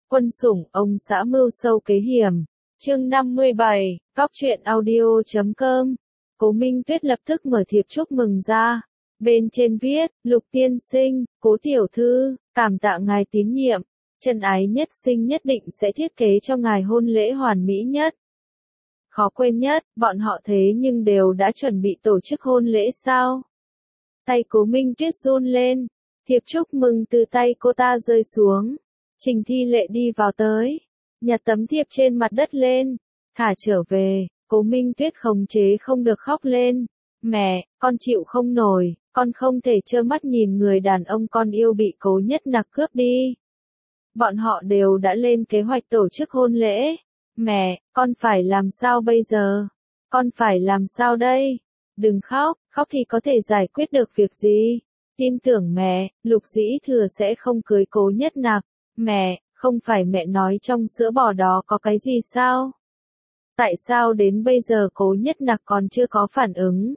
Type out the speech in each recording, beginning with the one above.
Quân sủng, ông xã mưu sâu kế hiểm. Chương 57, Cóc truyện audio.com. Cố Minh Tuyết lập tức mở thiệp chúc mừng ra. Bên trên viết, Lục tiên sinh, Cố tiểu thư, cảm tạ ngài tín nhiệm. Chân ái nhất sinh nhất định sẽ thiết kế cho ngài hôn lễ hoàn mỹ nhất. Khó quên nhất, bọn họ thế nhưng đều đã chuẩn bị tổ chức hôn lễ sao? Tay Cố Minh Tuyết run lên, thiệp chúc mừng từ tay cô ta rơi xuống. Trình Thi Lệ đi vào tới, nhặt tấm thiệp trên mặt đất lên, thả trở về. Cố Minh Tuyết khống chế không được khóc lên. Mẹ, con chịu không nổi, con không thể trơ mắt nhìn người đàn ông con yêu bị Cố Nhất Nặc cướp đi. Bọn họ đều đã lên kế hoạch tổ chức hôn lễ. Mẹ, con phải làm sao bây giờ? Con phải làm sao đây? Đừng khóc, khóc thì có thể giải quyết được việc gì? Tin tưởng mẹ, Lục Dĩ Thừa sẽ không cưới Cố Nhất Nặc. Mẹ, không phải mẹ nói trong sữa bò đó có cái gì sao? Tại sao đến bây giờ Cố Nhất Nặc còn chưa có phản ứng?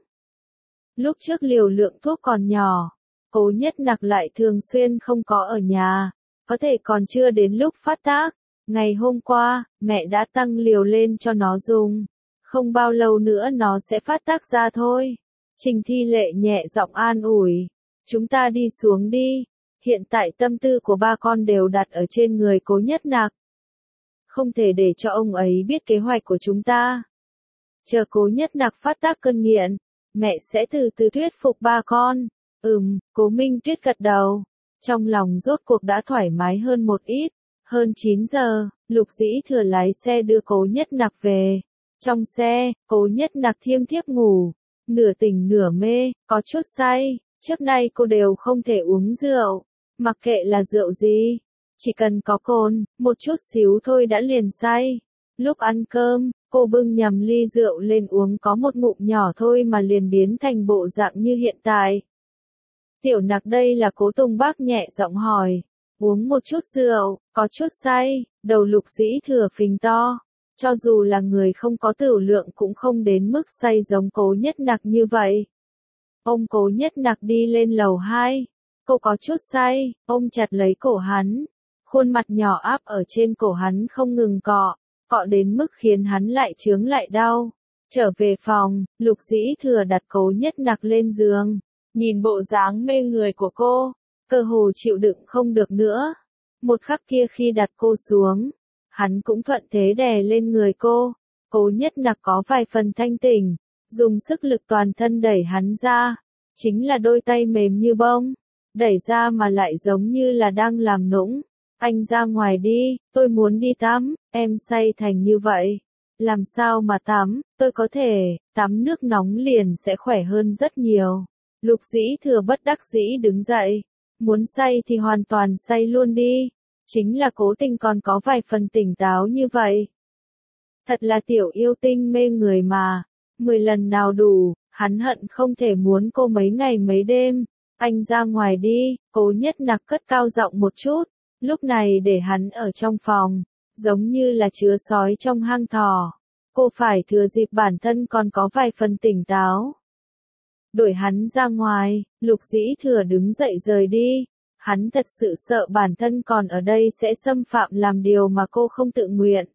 Lúc trước liều lượng thuốc còn nhỏ, Cố Nhất Nặc lại thường xuyên không có ở nhà, có thể còn chưa đến lúc phát tác. Ngày hôm qua, mẹ đã tăng liều lên cho nó dùng, không bao lâu nữa nó sẽ phát tác ra thôi. Trình Thi Lệ nhẹ giọng an ủi, chúng ta đi xuống đi, hiện tại tâm tư của ba con đều đặt ở trên người Cố Nhất Nặc. Không thể để cho ông ấy biết kế hoạch của chúng ta. Chờ Cố Nhất Nặc phát tác cơn nghiện, mẹ sẽ từ từ thuyết phục ba con. Cố Minh Tuyết gật đầu, trong lòng rốt cuộc đã thoải mái hơn một ít. Hơn 9 giờ, Lục Dĩ Thừa lái xe đưa Cố Nhất Nặc về. Trong xe, Cố Nhất Nặc thiêm thiếp ngủ, nửa tỉnh nửa mê, có chút say. Trước nay cô đều không thể uống rượu, mặc kệ là rượu gì, chỉ cần có cồn, một chút xíu thôi đã liền say. Lúc ăn cơm, cô bưng nhầm ly rượu lên uống có một ngụm nhỏ thôi mà liền biến thành bộ dạng như hiện tại. Tiểu Nặc, đây là Cố Tùng Bác nhẹ giọng hỏi. Uống một chút rượu, có chút say. Đầu Lục Dĩ Thừa phình to. Cho dù là người không có tửu lượng cũng không đến mức say giống Cố Nhất Nặc như vậy. Ôm Cố Nhất Nặc đi lên lầu 2. Cô có chút say, ôm chặt lấy cổ hắn. Khuôn mặt nhỏ áp ở trên cổ hắn không ngừng cọ, cọ đến mức khiến hắn lại chướng lại đau. Trở về phòng, Lục Dĩ Thừa đặt Cố Nhất Nặc lên giường. Nhìn bộ dáng mê người của cô, cơ hồ chịu đựng không được nữa. Một khắc kia khi đặt cô xuống, hắn cũng thuận thế đè lên người cô. Cố Nhất Nặc có vài phần thanh tỉnh, dùng sức lực toàn thân đẩy hắn ra. Chính là đôi tay mềm như bông, đẩy ra mà lại giống như là đang làm nũng. Anh ra ngoài đi, tôi muốn đi tắm. Em say thành như vậy, làm sao mà tắm? Tôi có thể, tắm nước nóng liền sẽ khỏe hơn rất nhiều. Lục Dĩ Thừa bất đắc dĩ đứng dậy, muốn say thì hoàn toàn say luôn đi. Chính là Cố Tình còn có vài phần tỉnh táo như vậy. Thật là tiểu yêu tinh mê người mà, 10 lần nào đủ, hắn hận không thể muốn cô mấy ngày mấy đêm. Anh ra ngoài đi. Cố Nhất Nặc cất cao giọng một chút, lúc này để hắn ở trong phòng, giống như là chứa sói trong hang thỏ. Cô phải thừa dịp bản thân còn có vài phần tỉnh táo. Đuổi hắn ra ngoài, Lục Dĩ Thừa đứng dậy rời đi. Hắn thật sự sợ bản thân còn ở đây sẽ xâm phạm làm điều mà cô không tự nguyện.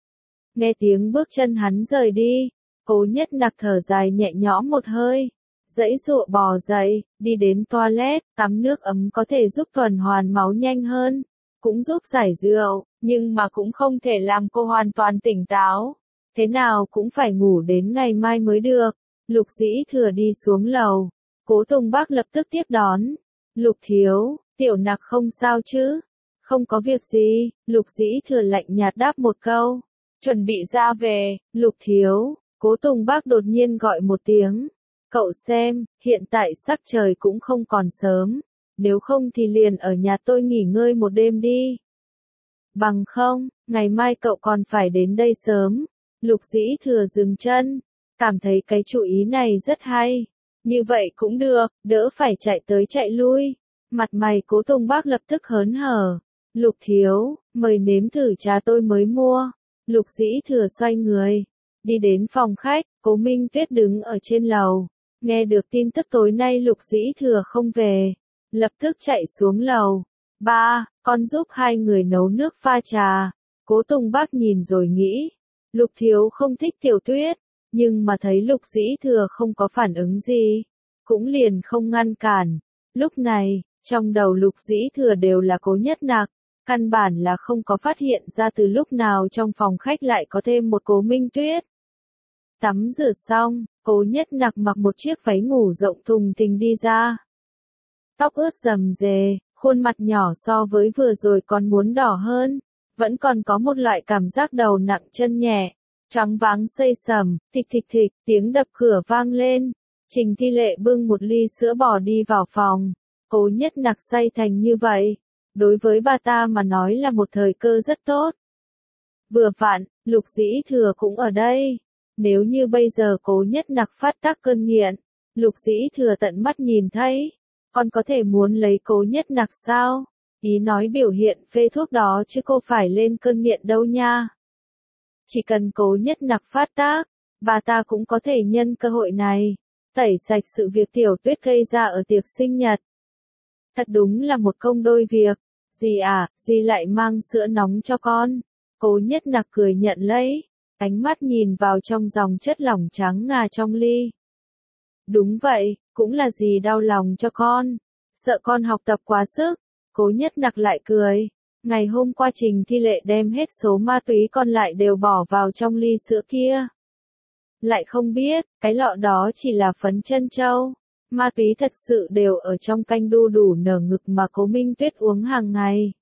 Nghe tiếng bước chân hắn rời đi, Cố Nhất Nặc thở dài nhẹ nhõm một hơi, giãy giụa bò dậy, đi đến toilet. Tắm nước ấm có thể giúp tuần hoàn máu nhanh hơn, cũng giúp giải rượu, nhưng mà cũng không thể làm cô hoàn toàn tỉnh táo. Thế nào cũng phải ngủ đến ngày mai mới được. Lục Dĩ Thừa đi xuống lầu, Cố Tùng Bác lập tức tiếp đón. Lục thiếu, Tiểu Nặc không sao chứ? Không có việc gì. Lục Dĩ Thừa lạnh nhạt đáp một câu, chuẩn bị ra về. Lục thiếu, Cố Tùng Bác đột nhiên gọi một tiếng. Cậu xem, hiện tại sắc trời cũng không còn sớm, nếu không thì liền ở nhà tôi nghỉ ngơi một đêm đi. Bằng không, ngày mai cậu còn phải đến đây sớm. Lục Dĩ Thừa dừng chân, cảm thấy cái chủ ý này rất hay. Như vậy cũng được, đỡ phải chạy tới chạy lui. Mặt mày Cố Tùng Bác lập tức hớn hở. Lục thiếu, mời nếm thử trà tôi mới mua. Lục Dĩ Thừa xoay người, đi đến phòng khách. Cố Minh Tuyết đứng ở trên lầu, nghe được tin tức tối nay Lục Dĩ Thừa không về, lập tức chạy xuống lầu. Ba, con giúp hai người nấu nước pha trà. Cố Tùng Bác nhìn rồi nghĩ, Lục Thiếu không thích Tiểu Tuyết, nhưng mà thấy Lục Dĩ Thừa không có phản ứng gì, cũng liền không ngăn cản. Lúc này, trong đầu Lục Dĩ Thừa đều là Cố Nhất Nặc, căn bản là không có phát hiện ra từ lúc nào trong phòng khách lại có thêm một Cố Minh Tuyết. Tắm rửa xong, Cố Nhất Nặc mặc một chiếc váy ngủ rộng thùng thình đi ra. Tóc ướt rầm rề, khuôn mặt nhỏ so với vừa rồi còn muốn đỏ hơn, vẫn còn có một loại cảm giác đầu nặng chân nhẹ, choáng váng xây sầm, thịch thịch thịch, tiếng đập cửa vang lên. Trình Thi Lệ bưng một ly sữa bò đi vào phòng. Cố Nhất Nặc say thành như vậy, đối với bà ta mà nói là một thời cơ rất tốt. Vừa vặn, Lục Dĩ Thừa cũng ở đây. Nếu như bây giờ Cố Nhất Nặc phát tác cơn nghiện, Lục Dĩ Thừa tận mắt nhìn thấy, còn có thể muốn lấy Cố Nhất Nặc sao? Ý nói biểu hiện phê thuốc đó chứ cô phải lên cơn nghiện đâu nha. Chỉ cần Cố Nhất Nặc phát tác, bà ta cũng có thể nhân cơ hội này, tẩy sạch sự việc Tiểu Tuyết gây ra ở tiệc sinh nhật. Thật đúng là một công đôi việc. Dì à, dì lại mang sữa nóng cho con. Cố Nhất Nặc cười nhận lấy, ánh mắt nhìn vào trong dòng chất lỏng trắng ngà trong ly. Đúng vậy, cũng là dì đau lòng cho con, sợ con học tập quá sức. Cố Nhất Nặc lại cười. Ngày hôm qua Trình Thi Lệ đem hết số ma túy còn lại đều bỏ vào trong ly sữa kia. Lại không biết, cái lọ đó chỉ là phấn trân châu. Ma túy thật sự đều ở trong canh đu đủ nở ngực mà Cố Minh Tuyết uống hàng ngày.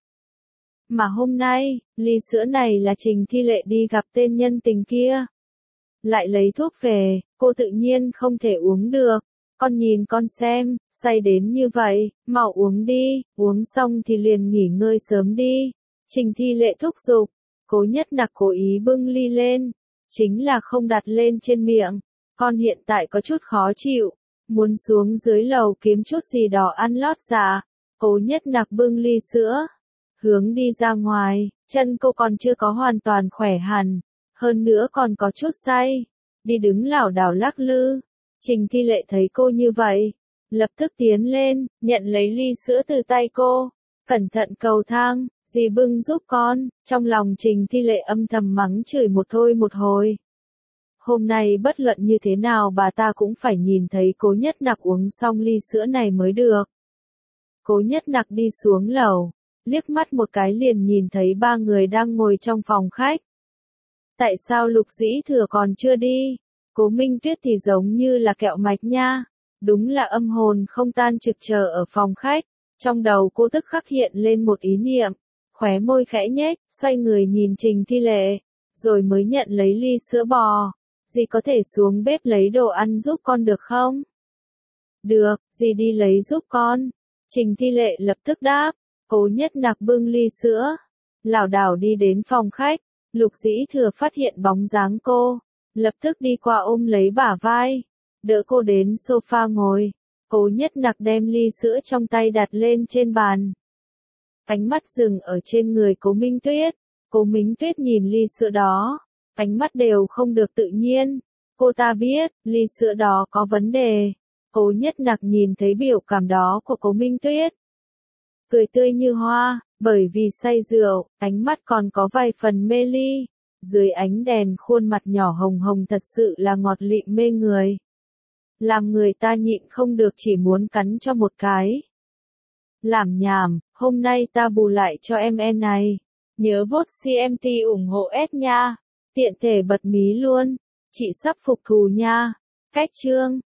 Mà hôm nay, ly sữa này là Trình Thi Lệ đi gặp tên nhân tình kia. Lại lấy thuốc về, cô tự nhiên không thể uống được. Con nhìn con xem, say đến như vậy, mau uống đi, uống xong thì liền nghỉ ngơi sớm đi. Trình Thi Lệ thúc giục. Cố Nhất Nặc cố ý bưng ly lên, chính là không đặt lên trên miệng. Con hiện tại có chút khó chịu, muốn xuống dưới lầu kiếm chút gì đó ăn lót dạ. Cố Nhất Nặc bưng ly sữa, hướng đi ra ngoài, chân cô còn chưa có hoàn toàn khỏe hẳn, hơn nữa còn có chút say, đi đứng lảo đảo lắc lư. Trình Thi Lệ thấy cô như vậy, lập tức tiến lên, nhận lấy ly sữa từ tay cô, cẩn thận cầu thang, dì bưng giúp con. Trong lòng Trình Thi Lệ âm thầm mắng chửi một thôi một hồi. Hôm nay bất luận như thế nào bà ta cũng phải nhìn thấy Cố Nhất Nặc uống xong ly sữa này mới được. Cố Nhất Nặc đi xuống lầu, liếc mắt một cái liền nhìn thấy ba người đang ngồi trong phòng khách. Tại sao Lục Dĩ Thừa còn chưa đi? Cố Minh Tuyết thì giống như là kẹo mạch nha. Đúng là âm hồn không tan trực chờ ở phòng khách. Trong đầu cô tức khắc hiện lên một ý niệm, khóe môi khẽ nhếch, xoay người nhìn Trình Thi Lệ, rồi mới nhận lấy ly sữa bò. Dì có thể xuống bếp lấy đồ ăn giúp con được không? Được, dì đi lấy giúp con. Trình Thi Lệ lập tức đáp. Cố Nhất Nặc bưng ly sữa, lảo đảo đi đến phòng khách. Lục Dĩ Thừa phát hiện bóng dáng cô, lập tức đi qua ôm lấy bả vai, đỡ cô đến sofa ngồi. Cố Nhất Nặc đem ly sữa trong tay đặt lên trên bàn. Ánh mắt dừng ở trên người Cố Minh Tuyết. Cố Minh Tuyết nhìn ly sữa đó, ánh mắt đều không được tự nhiên. Cô ta biết, ly sữa đó có vấn đề. Cố Nhất Nặc nhìn thấy biểu cảm đó của Cố Minh Tuyết, cười tươi như hoa, bởi vì say rượu, ánh mắt còn có vài phần mê ly. Dưới ánh đèn khuôn mặt nhỏ hồng hồng thật sự là ngọt lịm mê người. Làm người ta nhịn không được chỉ muốn cắn cho một cái. Làm nhảm, hôm nay ta bù lại cho em này. Nhớ vote CMT ủng hộ S nha. Tiện thể bật mí luôn. Chị sắp phục thù nha. Cách chương.